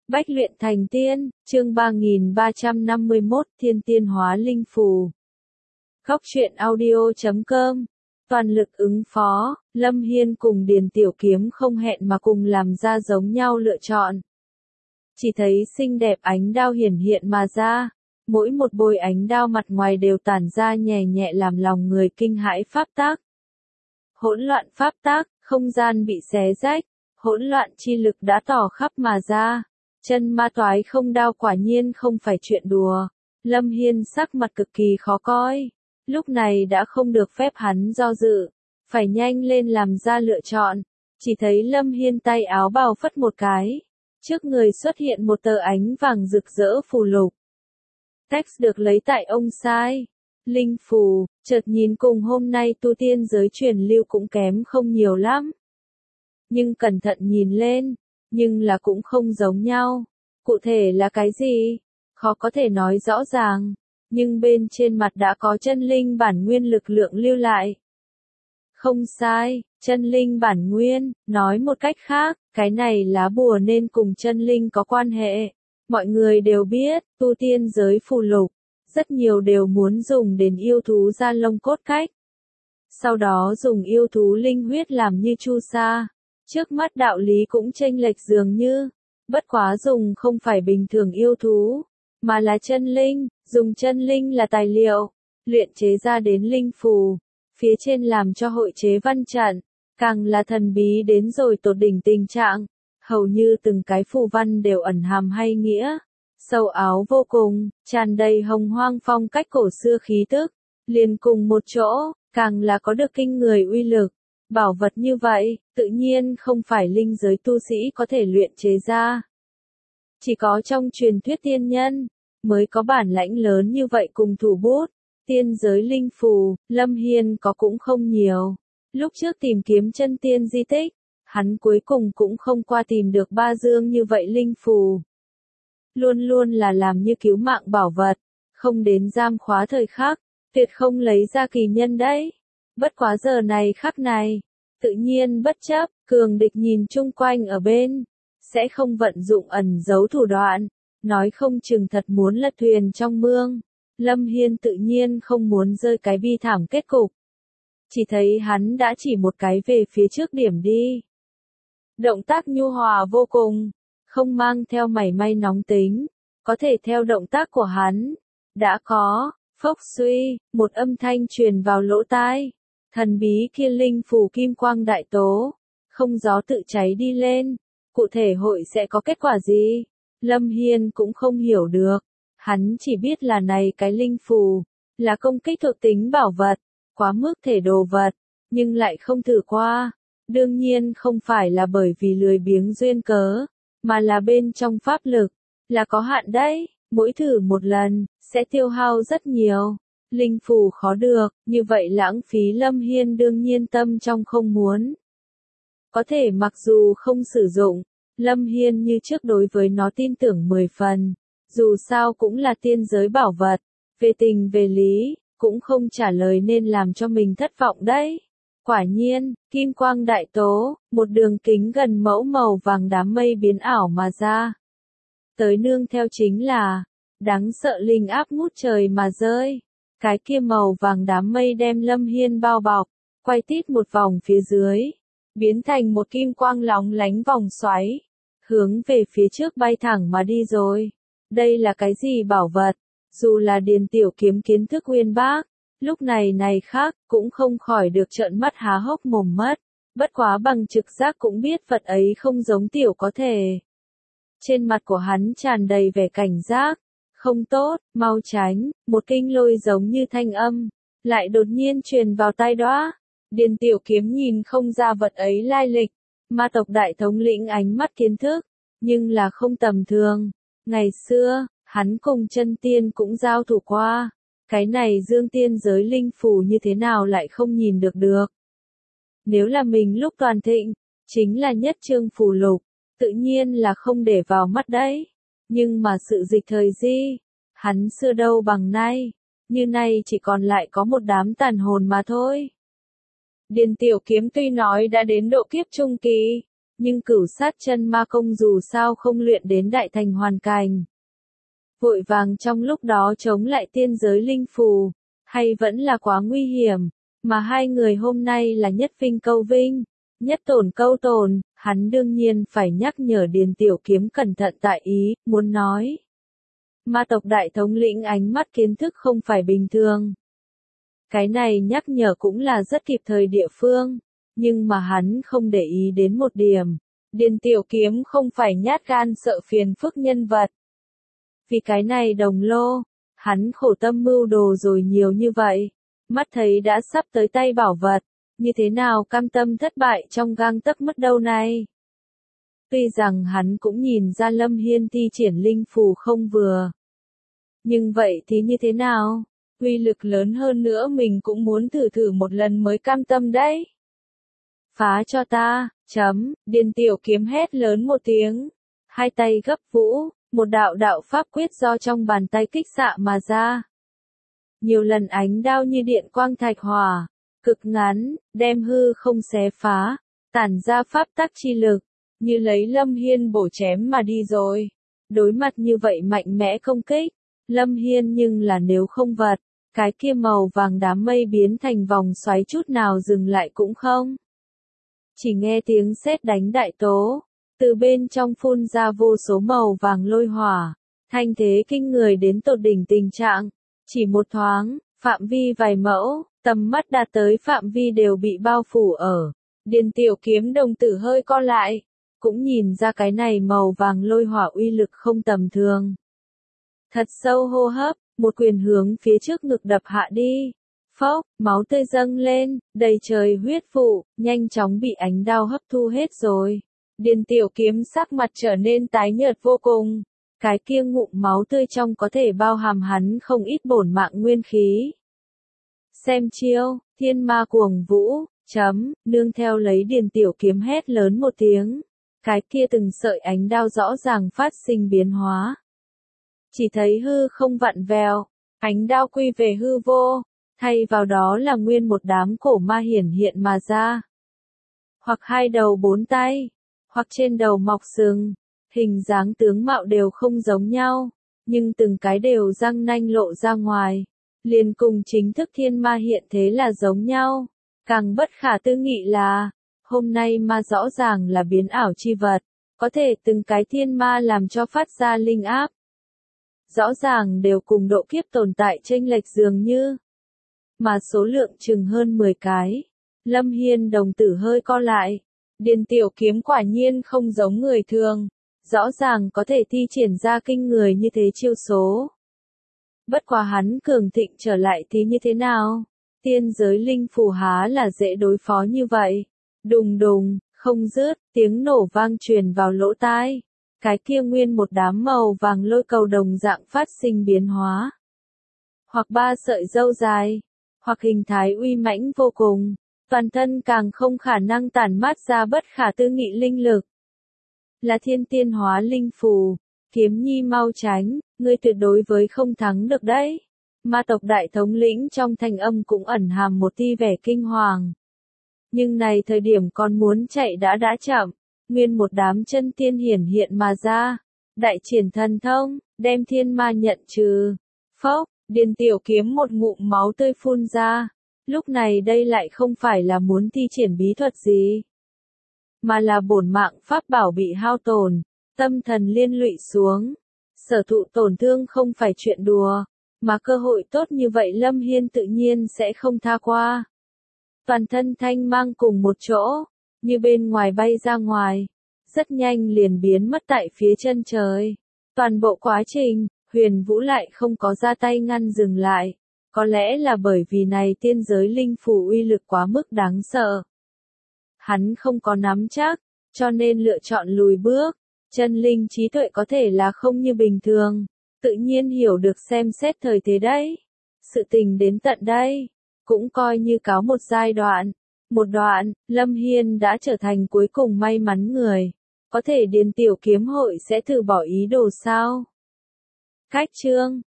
Bách luyện thành tiên, chương 3351, thiên tiên hóa linh phù. Góc truyện audio.com. Toàn lực ứng phó, Lâm Hiên cùng Điền Tiểu Kiếm không hẹn mà cùng làm ra giống nhau lựa chọn. Chỉ thấy xinh đẹp ánh đao hiển hiện mà ra, mỗi một bôi ánh đao mặt ngoài đều tản ra nhẹ nhẹ làm lòng người kinh hãi pháp tác. Hỗn loạn pháp tác, không gian bị xé rách, hỗn loạn chi lực đã tỏ khắp mà ra. Chân ma toái không đao quả nhiên không phải chuyện đùa. Lâm Hiên sắc mặt cực kỳ khó coi. Lúc này đã không được phép hắn do dự. Phải nhanh lên làm ra lựa chọn. Chỉ thấy Lâm Hiên tay áo bào phất một cái. Trước người xuất hiện một tờ ánh vàng rực rỡ phù lục. Text được lấy tại ông sai. Linh phù, chợt nhìn cùng hôm nay tu tiên giới truyền lưu cũng kém không nhiều lắm. Nhưng cẩn thận nhìn lên. Nhưng là cũng không giống nhau. Cụ thể là cái gì? Khó có thể nói rõ ràng. Nhưng bên trên mặt đã có chân linh bản nguyên lực lượng lưu lại. Không sai, chân linh bản nguyên, nói một cách khác, cái này lá bùa nên cùng chân linh có quan hệ. Mọi người đều biết, tu tiên giới phù lục, rất nhiều đều muốn dùng đến yêu thú da lông cốt cách. Sau đó dùng yêu thú linh huyết làm như chu sa. Trước mắt đạo lý cũng chênh lệch dường như, bất quá dùng không phải bình thường yêu thú, mà là chân linh, dùng chân linh là tài liệu, luyện chế ra đến linh phù, phía trên làm cho hội chế văn trận, càng là thần bí đến rồi tột đỉnh tình trạng, hầu như từng cái phù văn đều ẩn hàm hay nghĩa, sâu áo vô cùng, tràn đầy hồng hoang phong cách cổ xưa khí tức, liền cùng một chỗ, càng là có được kinh người uy lực. Bảo vật như vậy, tự nhiên không phải linh giới tu sĩ có thể luyện chế ra. Chỉ có trong truyền thuyết tiên nhân, mới có bản lãnh lớn như vậy cùng thủ bút. Tiên giới linh phù, Lâm Hiên có cũng không nhiều. Lúc trước tìm kiếm chân tiên di tích, hắn cuối cùng cũng không qua tìm được ba dương như vậy linh phù. Luôn luôn là làm như cứu mạng bảo vật, không đến giam khóa thời khắc, tuyệt không lấy ra kỳ nhân đấy. Bất quá giờ này khắc này, tự nhiên bất chấp, cường địch nhìn chung quanh ở bên, sẽ không vận dụng ẩn giấu thủ đoạn, nói không chừng thật muốn lật thuyền trong mương. Lâm Hiên tự nhiên không muốn rơi cái bi thảm kết cục. Chỉ thấy hắn đã chỉ một cái về phía trước điểm đi. Động tác nhu hòa vô cùng, không mang theo mảy may nóng tính, có thể theo động tác của hắn, đã có, phốc suy, một âm thanh truyền vào lỗ tai. Thần bí kia linh phù kim quang đại tố, không gió tự cháy đi lên, cụ thể hội sẽ có kết quả gì? Lâm Hiên cũng không hiểu được, hắn chỉ biết là này cái linh phù, là công kích thuộc tính bảo vật, quá mức thể đồ vật, nhưng lại không thử qua. Đương nhiên không phải là bởi vì lười biếng duyên cớ, mà là bên trong pháp lực, là có hạn đấy, mỗi thử một lần, sẽ tiêu hao rất nhiều. Linh phù khó được, như vậy lãng phí Lâm Hiên đương nhiên tâm trong không muốn. Có thể mặc dù không sử dụng, Lâm Hiên như trước đối với nó tin tưởng 10 phần, dù sao cũng là tiên giới bảo vật, về tình về lý, cũng không trả lời nên làm cho mình thất vọng đấy. Quả nhiên, kim quang đại tố, một đường kính gần mẫu màu vàng đám mây biến ảo mà ra. Tới nương theo chính là, đáng sợ linh áp ngút trời mà rơi. Cái kia màu vàng đám mây đem Lâm Hiên bao bọc, quay tít một vòng phía dưới, biến thành một kim quang lóng lánh vòng xoáy, hướng về phía trước bay thẳng mà đi rồi. Đây là cái gì bảo vật? Dù là Điền Tiểu Kiếm kiến thức uyên bác, lúc này khác, cũng không khỏi được trợn mắt há hốc mồm mất, bất quá bằng trực giác cũng biết vật ấy không giống tiểu có thể. Trên mặt của hắn tràn đầy vẻ cảnh giác. Không tốt, mau tránh, một kinh lôi giống như thanh âm, lại đột nhiên truyền vào tai Đóa. Điền Tiểu Kiếm nhìn không ra vật ấy lai lịch, ma tộc đại thống lĩnh ánh mắt kiến thức, nhưng là không tầm thường. Ngày xưa, hắn cùng chân tiên cũng giao thủ qua, cái này dương tiên giới linh phù như thế nào lại không nhìn được. Nếu là mình lúc toàn thịnh, chính là nhất chương phù lục, tự nhiên là không để vào mắt đấy. Nhưng mà sự dịch thời di, hắn xưa đâu bằng nay, như nay chỉ còn lại có một đám tàn hồn mà thôi. Điền Tiểu Kiếm tuy nói đã đến độ kiếp trung kỳ, Nhưng cửu sát chân ma công dù sao không luyện đến đại thành hoàn cảnh. Vội vàng trong lúc đó chống lại tiên giới linh phù, hay vẫn là quá nguy hiểm, mà hai người hôm nay là nhất vinh câu vinh, nhất tổn câu tổn, hắn đương nhiên phải nhắc nhở Điền Tiểu Kiếm cẩn thận tại ý, muốn nói. Ma tộc đại thống lĩnh ánh mắt kiến thức không phải bình thường. Cái này nhắc nhở cũng là rất kịp thời địa phương, nhưng mà hắn không để ý đến một điểm. Điền Tiểu Kiếm không phải nhát gan sợ phiền phức nhân vật. Vì cái này đồng lô, hắn khổ tâm mưu đồ rồi nhiều như vậy, mắt thấy đã sắp tới tay bảo vật, như thế nào cam tâm thất bại trong gang tấc mất đâu này. Tuy rằng hắn cũng nhìn ra Lâm Hiên thi triển linh phù không vừa. Nhưng vậy thì như thế nào? Uy lực lớn hơn nữa mình cũng muốn thử thử một lần mới cam tâm đấy. Phá cho ta, Điền Tiểu Kiếm hét lớn một tiếng. Hai tay gấp vũ, một đạo đạo pháp quyết do trong bàn tay kích xạ mà ra. Nhiều lần ánh đao như điện quang thạch hỏa, cực ngắn, đem hư không xé phá, tản ra pháp tắc chi lực, như lấy Lâm Hiên bổ chém mà đi rồi. Đối mặt như vậy mạnh mẽ công kích, Lâm Hiên nhưng là nếu không vật, cái kia màu vàng đám mây biến thành vòng xoáy chút nào dừng lại cũng không. Chỉ nghe tiếng sét đánh đại tố, từ bên trong phun ra vô số màu vàng lôi hỏa, thanh thế kinh người đến tột đỉnh tình trạng, chỉ một thoáng, phạm vi vài mẫu, tầm mắt đạt tới phạm vi đều bị bao phủ ở. Điền Tiểu Kiếm đồng tử hơi co lại, cũng nhìn ra cái này màu vàng lôi hỏa uy lực không tầm thường. Thật sâu hô hấp, một quyền hướng phía trước ngực đập hạ đi. Phốc, máu tươi dâng lên, đầy trời huyết vụ, nhanh chóng bị ánh đao hấp thu hết rồi. Điền Tiểu Kiếm sắc mặt trở nên tái nhợt vô cùng. Cái kia ngụm máu tươi trong có thể bao hàm hắn không ít bổn mạng nguyên khí. Xem chiêu, thiên ma cuồng vũ, nương theo lấy Điền Tiểu Kiếm hét lớn một tiếng. Cái kia từng sợi ánh đao rõ ràng phát sinh biến hóa. Chỉ thấy hư không vặn vẹo, ánh đao quy về hư vô, thay vào đó là nguyên một đám cổ ma hiển hiện mà ra. Hoặc hai đầu bốn tay, hoặc trên đầu mọc sừng, hình dáng tướng mạo đều không giống nhau, nhưng từng cái đều răng nanh lộ ra ngoài, liền cùng chính thức thiên ma hiện thế là giống nhau. Càng bất khả tư nghị là, hôm nay ma rõ ràng là biến ảo chi vật, có thể từng cái thiên ma làm cho phát ra linh áp. Rõ ràng đều cùng độ kiếp tồn tại chênh lệch dường như, mà số lượng chừng hơn 10 cái. Lâm Hiên đồng tử hơi co lại, Điền Tiểu Kiếm quả nhiên không giống người thường, rõ ràng có thể thi triển ra kinh người như thế chiêu số. Bất quá hắn cường thịnh trở lại thì như thế nào? Tiên giới linh phù há là dễ đối phó như vậy. Đùng đùng, không dứt, tiếng nổ vang truyền vào lỗ tai. Cái kia nguyên một đám màu vàng lôi cầu đồng dạng phát sinh biến hóa. Hoặc ba sợi râu dài, hoặc hình thái uy mãnh vô cùng, toàn thân càng không khả năng tản mát ra bất khả tư nghị linh lực. Là thiên tiên hóa linh phù, Kiếm Nhi mau tránh, ngươi tuyệt đối với không thắng được đấy. Ma tộc đại thống lĩnh trong thanh âm cũng ẩn hàm một tia vẻ kinh hoàng. Nhưng này thời điểm còn muốn chạy đã chậm, nguyên một đám chân tiên hiển hiện mà ra, đại triển thần thông, đem thiên ma nhận trừ. Phốc, Điền Tiểu Kiếm một ngụm máu tươi phun ra, lúc này đây lại không phải là muốn thi triển bí thuật gì, mà là bổn mạng pháp bảo bị hao tổn, tâm thần liên lụy xuống, sở thụ tổn thương không phải chuyện đùa, mà cơ hội tốt như vậy Lâm Hiên tự nhiên sẽ không tha qua. Toàn thân thanh mang cùng một chỗ, như bên ngoài bay ra ngoài, rất nhanh liền biến mất tại phía chân trời. Toàn bộ quá trình, Huyền Vũ lại không có ra tay ngăn dừng lại, có lẽ là bởi vì này tiên giới linh phù uy lực quá mức đáng sợ. Hắn không có nắm chắc, cho nên lựa chọn lùi bước. Chân linh trí tuệ có thể là không như bình thường, tự nhiên hiểu được xem xét thời thế đấy. Sự tình đến tận đây, cũng coi như cáo một giai đoạn. Một đoạn, Lâm Hiên đã trở thành cuối cùng may mắn người. Có thể Điền Tiểu Kiếm hội sẽ từ bỏ ý đồ sao? Cách chương